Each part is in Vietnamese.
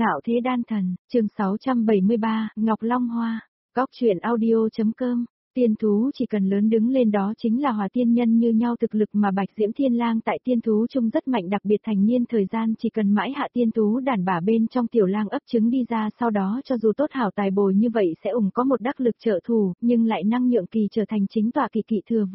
Ngạo Thế Đan Thần, chương 673, Ngọc Long Hoa, Góc truyện audio.com. Tiên thú chỉ cần lớn đứng lên đó chính là hòa tiên nhân như nhau, thực lực mà Bạch Diễm Thiên Lang tại tiên thú chung rất mạnh, đặc biệt thành niên thời gian chỉ cần mãi hạ tiên thú đàn bả bên trong tiểu lang ấp trứng đi ra, sau đó cho dù tốt hảo tài bồi như vậy sẽ có một đắc lực trợ thủ, nhưng lại năng nhượng kỳ trở thành chính tọa kỳ kỵ thừa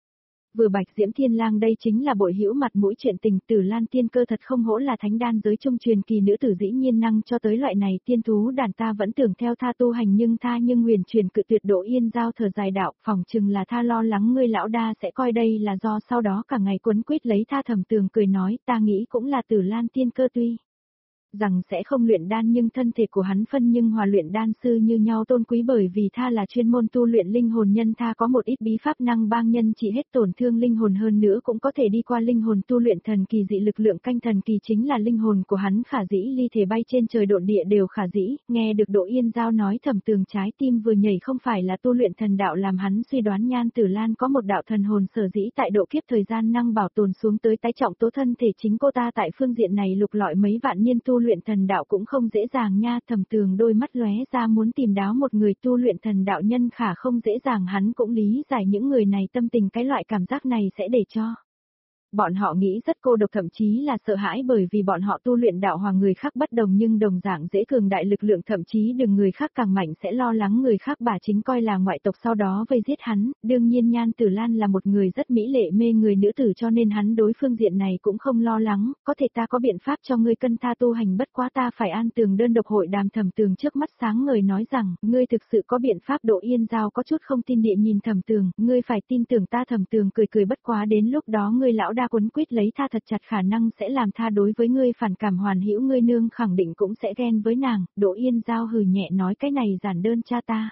vừa Bạch Diễm Thiên Lang đây chính là bội hữu mặt mũi chuyện tình, Tử Lan tiên cơ thật không hổ là thánh đan giới trung truyền kỳ nữ tử, dĩ nhiên năng cho tới loại này tiên thú đàn, ta vẫn tưởng theo tha tu hành nhưng huyền truyền cự tuyệt. Độ Yên Giao thở dài đạo, phòng chừng là tha lo lắng ngươi lão đa sẽ coi đây là do sau đó cả ngày quấn quýt lấy tha. Thẩm Tường cười nói, ta nghĩ cũng là Tử Lan tiên cơ tuy rằng sẽ không luyện đan nhưng thân thể của hắn phân nhưng hòa luyện đan sư như nhau tôn quý, bởi vì tha là chuyên môn tu luyện linh hồn nhân, tha có một ít bí pháp năng bang nhân trị hết tổn thương linh hồn, hơn nữa cũng có thể đi qua linh hồn tu luyện thần kỳ dị lực lượng canh thần kỳ, chính là linh hồn của hắn khả dĩ ly thể bay trên trời độn địa đều khả dĩ. Nghe được Độ Yên Giao nói, Thẩm Tường trái tim vừa nhảy, không phải là tu luyện thần đạo làm hắn suy đoán Nhan Tử Lan có một đạo thần hồn, sở dĩ tại độ kiếp thời gian năng bảo tồn xuống tới tái trọng tố thân thể, chính cô ta tại phương diện này lục lọi mấy vạn niên tu luyện thần đạo cũng không dễ dàng nha. Thẩm Tường đôi mắt lóe ra, muốn tìm đáo một người tu luyện thần đạo nhân khả không dễ dàng, hắn cũng lý giải những người này tâm tình, cái loại cảm giác này sẽ để cho bọn họ nghĩ rất cô độc, thậm chí là sợ hãi, bởi vì bọn họ tu luyện đạo hoàng người khác bất đồng nhưng đồng dạng dễ cường đại lực lượng, thậm chí đừng người khác càng mạnh sẽ lo lắng người khác bà chính coi là ngoại tộc sau đó vây giết hắn. Đương nhiên Nhan Tử Lan là một người rất mỹ lệ mê người nữ tử, cho nên hắn đối phương diện này cũng không lo lắng. Có thể ta có biện pháp cho ngươi cân tha tu hành, bất quá ta phải an tường đơn độc hội đàm. Thẩm Tường trước mắt sáng ngời nói rằng, ngươi thực sự có biện pháp? Độ Yên Giao có chút không tin địa nhìn Thẩm Tường, ngươi phải tin tưởng ta. Thẩm Tường cười bất quá đến lúc đó ngươi lão đa quấn quýt lấy tha thật chặt khả năng sẽ làm tha đối với ngươi phản cảm hoàn hữu, ngươi nương khẳng định cũng sẽ ghen với nàng. Độ Yên Giao hừ nhẹ nói, cái này giản đơn cha ta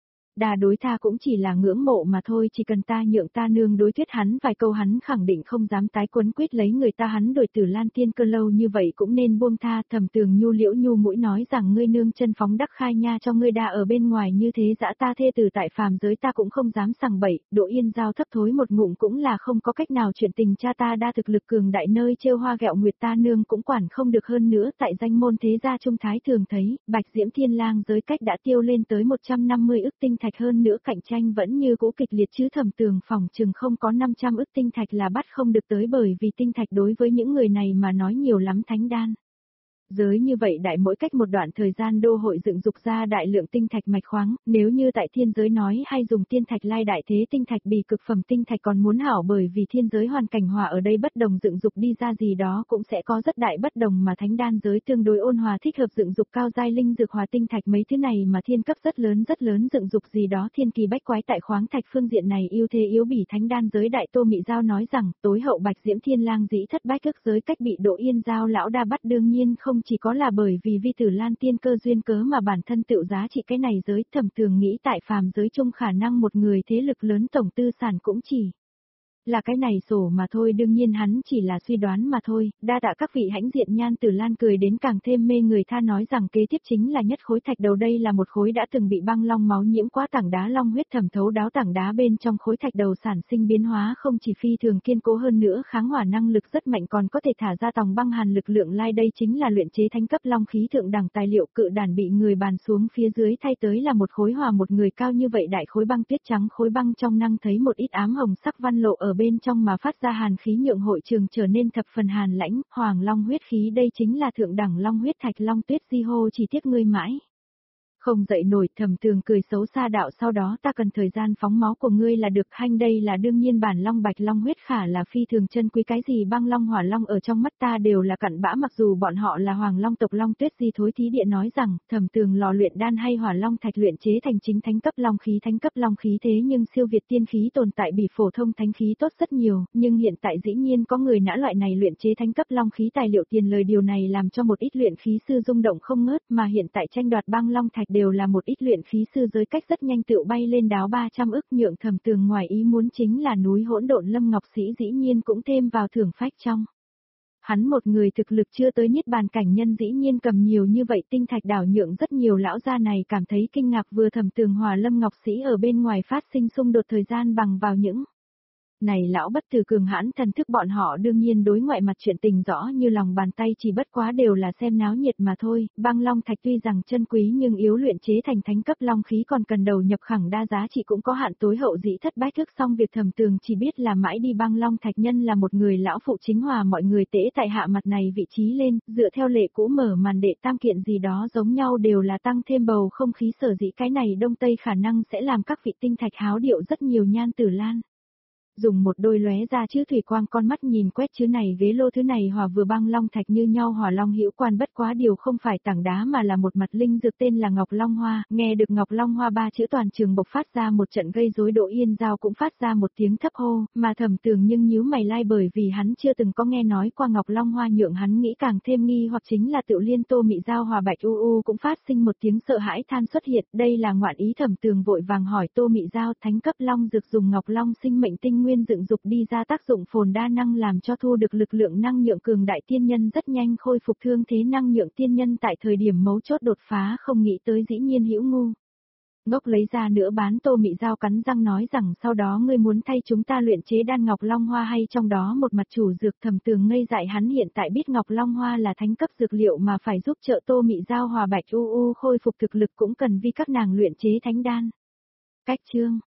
đà đối tha cũng chỉ là ngưỡng mộ mà thôi, chỉ cần ta nhượng ta nương đối thuyết hắn vài câu hắn khẳng định không dám tái quấn quýt lấy người ta, hắn đổi Tử Lan tiên cơ lâu như vậy cũng nên buông tha. Thẩm Tường nhu liễu nhu mũi nói rằng, ngươi nương chân phóng đắc khai nha, cho ngươi đa ở bên ngoài như thế dã ta thê tử tại phàm giới ta cũng không dám sằng bậy. Độ Yên Giao thấp thối một ngụm, cũng là không có cách nào, chuyện tình cha ta đa thực lực cường đại, nơi trêu hoa ghẹo nguyệt ta nương cũng quản không được. Hơn nữa tại danh môn thế gia trung thái thường thấy, Bạch Diễm Thiên Lang giới cách đã tiêu lên tới 150 ức tinh thạch, hơn nữa cạnh tranh vẫn như cũ kịch liệt chứ. Thẩm Tường phòng chừng không có 500 ức tinh thạch là bắt không được tới, bởi vì tinh thạch đối với những người này mà nói nhiều lắm. Thánh đan giới như vậy đại, mỗi cách một đoạn thời gian đô hội dựng dục ra đại lượng tinh thạch mạch khoáng, nếu như tại thiên giới nói hay dùng tiên thạch lai đại thế tinh thạch bì cực phẩm tinh thạch còn muốn hảo, bởi vì thiên giới hoàn cảnh hòa ở đây bất đồng, dựng dục đi ra gì đó cũng sẽ có rất đại bất đồng, mà thánh đan giới tương đối ôn hòa, thích hợp dựng dục cao giai linh dược hòa tinh thạch mấy thứ này, mà thiên cấp rất lớn dựng dục gì đó thiên kỳ bách quái, tại khoáng thạch phương diện này ưu thế yếu bỉ thánh đan giới. Đại Tô Mị Giao nói rằng, tối hậu Bạch Diễm Thiên Lang dĩ thất bách ức giới cách bị Độ Yên Giao lão đa bắt, đương nhiên không chỉ có là bởi vì vi Tử Lan tiên cơ duyên cớ mà bản thân tựu giá trị cái này giới. Thẩm Tường nghĩ tại phàm giới chung khả năng một người thế lực lớn tổng tư sản cũng chỉ là cái này sổ mà thôi, đương nhiên hắn chỉ là suy đoán mà thôi. Đa tạ các vị hãnh diện. Nhan Tử Lan cười đến càng thêm mê người, tha nói rằng, kế tiếp chính là nhất khối thạch đầu, đây là một khối đã từng bị băng long máu nhiễm quá tảng đá, long huyết thẩm thấu đáo tảng đá bên trong khối thạch đầu sản sinh biến hóa không chỉ phi thường kiên cố, hơn nữa kháng hỏa năng lực rất mạnh, còn có thể thả ra tòng băng hàn lực lượng lai, đây chính là luyện chế thánh cấp long khí thượng đẳng tài liệu. Cự đàn bị người bàn xuống phía dưới thay tới là một khối hòa một người cao như vậy đại khối băng tuyết trắng, khối băng trong năng thấy một ít ám hồng sắc văn lộ ở bên trong mà phát ra hàn khí, nhượng hội trường trở nên thập phần hàn lãnh. Hoàng long huyết khí, đây chính là thượng đẳng long huyết thạch. Long Tuyết di hô, chỉ tiếc ngươi mãi không dậy nổi. Thẩm Tường cười xấu xa đạo, sau đó ta cần thời gian phóng máu của ngươi là được. Hanh, đây là đương nhiên, bản long bạch long huyết khả là phi thường chân quý, cái gì băng long hỏa long ở trong mắt ta đều là cặn bã, mặc dù bọn họ là hoàng long tộc. Long Tuyết di thối thí địa nói rằng, Thẩm Tường lò luyện đan hay hỏa long thạch luyện chế thành chính thánh cấp long khí, thánh cấp long khí thế nhưng siêu việt tiên khí tồn tại, bị phổ thông thánh khí tốt rất nhiều, nhưng hiện tại dĩ nhiên có người nã loại này luyện chế thánh cấp long khí tài liệu tiền lời, điều này làm cho một ít luyện khí sư rung động không ngớt, mà hiện tại tranh đoạt băng long thạch đều là một ít luyện khí sư giới cách rất nhanh tựu bay lên đáo 300 ức. Nhượng Thẩm Tường ngoài ý muốn chính là núi hỗn độn Lâm Ngọc Sĩ dĩ nhiên cũng thêm vào thưởng phách trong. Hắn một người thực lực chưa tới niết bàn cảnh nhân dĩ nhiên cầm nhiều như vậy tinh thạch đảo, nhượng rất nhiều lão gia này cảm thấy kinh ngạc. Vừa Thẩm Tường hòa Lâm Ngọc Sĩ ở bên ngoài phát sinh xung đột thời gian bằng vào những Này lão bất tử cường hãn thần thức bọn họ đương nhiên đối ngoại mặt chuyện tình rõ như lòng bàn tay, chỉ bất quá đều là xem náo nhiệt mà thôi. Băng long thạch tuy rằng chân quý nhưng yếu luyện chế thành thánh cấp long khí còn cần đầu nhập khẳng đa giá trị cũng có hạn, tối hậu dĩ thất bách thức. Xong việc Thẩm Tường chỉ biết là mãi đi băng long thạch nhân là một người lão phụ chính hòa mọi người tễ tại hạ mặt này vị trí lên, dựa theo lệ cũ mở màn đệ tam kiện gì đó giống nhau đều là tăng thêm bầu không khí, sở dĩ cái này đông tây khả năng sẽ làm các vị tinh thạch háo điệu rất nhiều nhan tử lan. Dùng một đôi lóe ra chữ thủy quang con mắt nhìn quét chứ này ghế lô thứ này hòa vừa băng long thạch như nhau, hỏa long hữu quan, bất quá điều không phải tảng đá mà là một mặt linh dược tên là Ngọc Long Hoa. Nghe được Ngọc Long Hoa ba chữ toàn trường bộc phát ra một trận gây rối, Đỗ Yên Giao cũng phát ra một tiếng thấp hô, mà Thẩm Tường nhưng nhíu mày lai bởi vì hắn chưa từng có nghe nói qua Ngọc Long Hoa, nhượng hắn nghĩ càng thêm nghi hoặc chính là Tự Liên Tô Mị Giao hòa Bạch U U cũng phát sinh một tiếng sợ hãi than xuất hiện, đây là ngoạn ý. Thẩm Tường vội vàng hỏi Tô Mị Giao, thánh cấp long dược dùng Ngọc Long sinh mệnh tinh nguyên dựng dục đi ra, tác dụng phồn đa năng làm cho thu được lực lượng năng nhượng cường đại tiên nhân rất nhanh khôi phục thương thế, năng nhượng tiên nhân tại thời điểm mấu chốt đột phá, không nghĩ tới dĩ nhiên hữu ngu ngốc lấy ra nữa bán. Tô Mị Giao cắn răng nói rằng sau đó ngươi muốn thay chúng ta luyện chế đan Ngọc Long Hoa hay trong đó một mặt chủ dược. Thẩm Tường ngây dại, hắn hiện tại biết Ngọc Long Hoa là thánh cấp dược liệu mà phải giúp trợ Tô Mị Giao hòa Bạch U U khôi phục thực lực cũng cần vì các nàng luyện chế thánh đan. Cách chương